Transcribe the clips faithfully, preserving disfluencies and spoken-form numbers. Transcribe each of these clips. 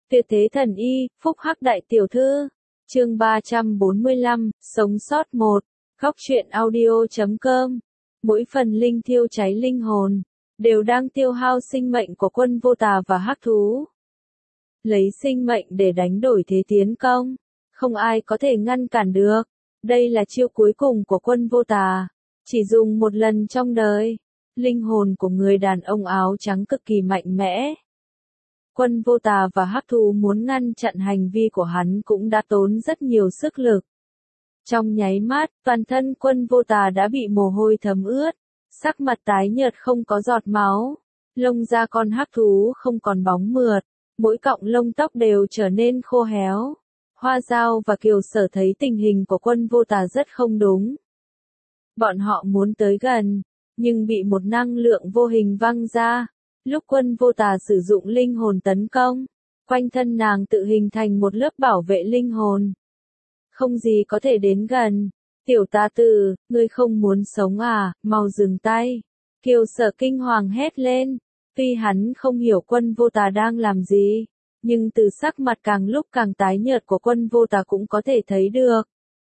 Tuyệt thế thần y, phúc hắc đại tiểu thư. Chương ba trăm bốn mươi lăm, sống sót một. Góc truyện audio chấm com. Mỗi phần linh thiêu cháy linh hồn, đều đang tiêu hao sinh mệnh của quân vô tà và hắc thú. Lấy sinh mệnh để đánh đổi thế tiến công, không ai có thể ngăn cản được. Đây là chiêu cuối cùng của quân vô tà, chỉ dùng một lần trong đời. Linh hồn của người đàn ông áo trắng cực kỳ mạnh mẽ. Quân vô tà và hắc thú muốn ngăn chặn hành vi của hắn cũng đã tốn rất nhiều sức lực. Trong nháy mắt, toàn thân quân vô tà đã bị mồ hôi thấm ướt, sắc mặt tái nhợt không có giọt máu, lông da con hắc thú không còn bóng mượt, mỗi cọng lông tóc đều trở nên khô héo. Hoa Dao và Kiều Sở thấy tình hình của quân vô tà rất không đúng. Bọn họ muốn tới gần, nhưng bị một năng lượng vô hình văng ra. Lúc quân vô tà sử dụng linh hồn tấn công, quanh thân nàng tự hình thành một lớp bảo vệ linh hồn. Không gì có thể đến gần. Tiểu tà tử, ngươi không muốn sống à, mau dừng tay. Kiều Sở kinh hoàng hét lên. Tuy hắn không hiểu quân vô tà đang làm gì, nhưng từ sắc mặt càng lúc càng tái nhợt của quân vô tà cũng có thể thấy được.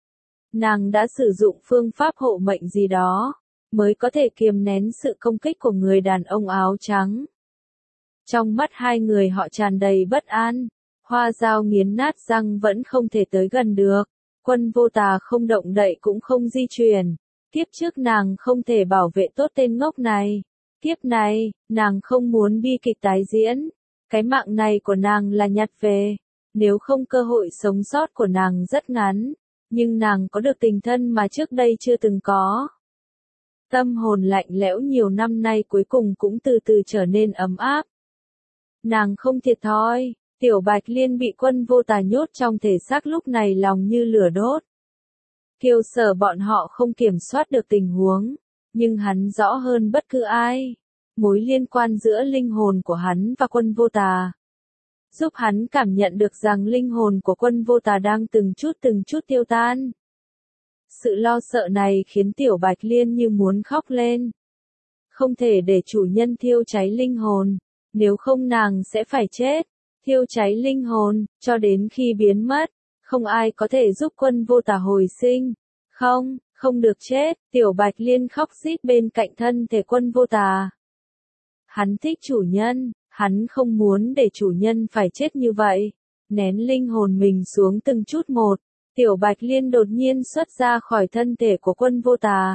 Nàng đã sử dụng phương pháp hộ mệnh gì đó, mới có thể kiềm nén sự công kích của người đàn ông áo trắng. Trong mắt hai người họ tràn đầy bất an, Hoa Dao nghiến nát răng vẫn không thể tới gần được. Quân vô tà không động đậy cũng không di chuyển. Kiếp trước nàng không thể bảo vệ tốt tên ngốc này. Kiếp này, nàng không muốn bi kịch tái diễn. Cái mạng này của nàng là nhặt về. Nếu không cơ hội sống sót của nàng rất ngắn. Nhưng nàng có được tình thân mà trước đây chưa từng có. Tâm hồn lạnh lẽo nhiều năm nay cuối cùng cũng từ từ trở nên ấm áp. Nàng không thiệt thòi, Tiểu Bạch Liên bị quân vô tà nhốt trong thể xác lúc này lòng như lửa đốt. Kiều Sở bọn họ không kiểm soát được tình huống, nhưng hắn rõ hơn bất cứ ai. Mối liên quan giữa linh hồn của hắn và quân vô tà, giúp hắn cảm nhận được rằng linh hồn của quân vô tà đang từng chút từng chút tiêu tan. Sự lo sợ này khiến Tiểu Bạch Liên như muốn khóc lên. Không thể để chủ nhân thiêu cháy linh hồn, nếu không nàng sẽ phải chết. Thiêu cháy linh hồn, cho đến khi biến mất, không ai có thể giúp quân vô tà hồi sinh. Không, không được chết, Tiểu Bạch Liên khóc rít bên cạnh thân thể quân vô tà. Hắn thích chủ nhân, hắn không muốn để chủ nhân phải chết như vậy. Nén linh hồn mình xuống từng chút một, Tiểu Bạch Liên đột nhiên xuất ra khỏi thân thể của quân vô tà.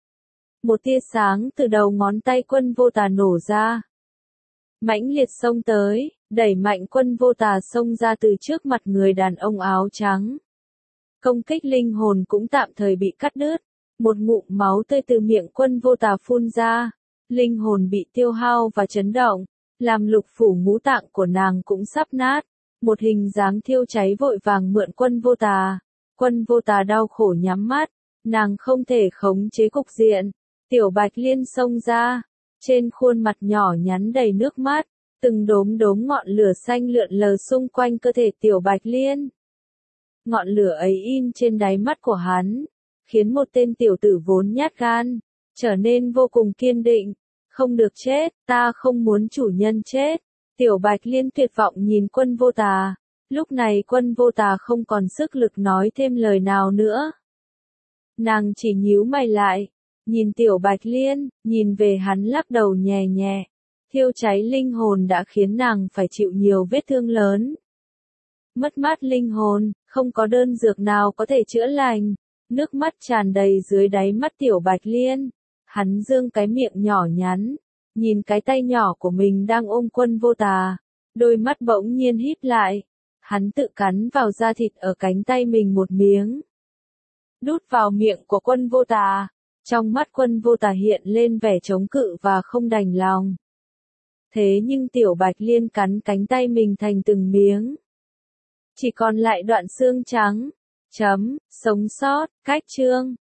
Một tia sáng từ đầu ngón tay quân vô tà nổ ra. Mãnh liệt xông tới, đẩy mạnh quân vô tà xông ra từ trước mặt người đàn ông áo trắng. Công kích linh hồn cũng tạm thời bị cắt đứt. Một ngụm máu tươi từ miệng quân vô tà phun ra. Linh hồn bị tiêu hao và chấn động, làm lục phủ ngũ tạng của nàng cũng sắp nát. Một hình dáng thiêu cháy vội vàng mượn quân vô tà. Quân vô tà đau khổ nhắm mắt, nàng không thể khống chế cục diện. Tiểu Bạch Liên xông ra, trên khuôn mặt nhỏ nhắn đầy nước mắt, từng đốm đốm ngọn lửa xanh lượn lờ xung quanh cơ thể Tiểu Bạch Liên. Ngọn lửa ấy in trên đáy mắt của hắn, khiến một tên tiểu tử vốn nhát gan, trở nên vô cùng kiên định. Không được chết, ta không muốn chủ nhân chết. Tiểu Bạch Liên tuyệt vọng nhìn quân vô tà. Lúc này quân vô tà không còn sức lực nói thêm lời nào nữa. Nàng chỉ nhíu mày lại, nhìn Tiểu Bạch Liên, nhìn về hắn lắc đầu nhẹ nhẹ. Thiêu cháy linh hồn đã khiến nàng phải chịu nhiều vết thương lớn. Mất mát linh hồn, không có đơn dược nào có thể chữa lành. Nước mắt tràn đầy dưới đáy mắt Tiểu Bạch Liên. Hắn dương cái miệng nhỏ nhắn, nhìn cái tay nhỏ của mình đang ôm quân vô tà. Đôi mắt bỗng nhiên híp lại. Hắn tự cắn vào da thịt ở cánh tay mình một miếng. Đút vào miệng của quân vô tà. Trong mắt quân vô tà hiện lên vẻ chống cự và không đành lòng. Thế nhưng Tiểu Bạch Liên cắn cánh tay mình thành từng miếng. Chỉ còn lại đoạn xương trắng. Chấm, sống sót, cách chương.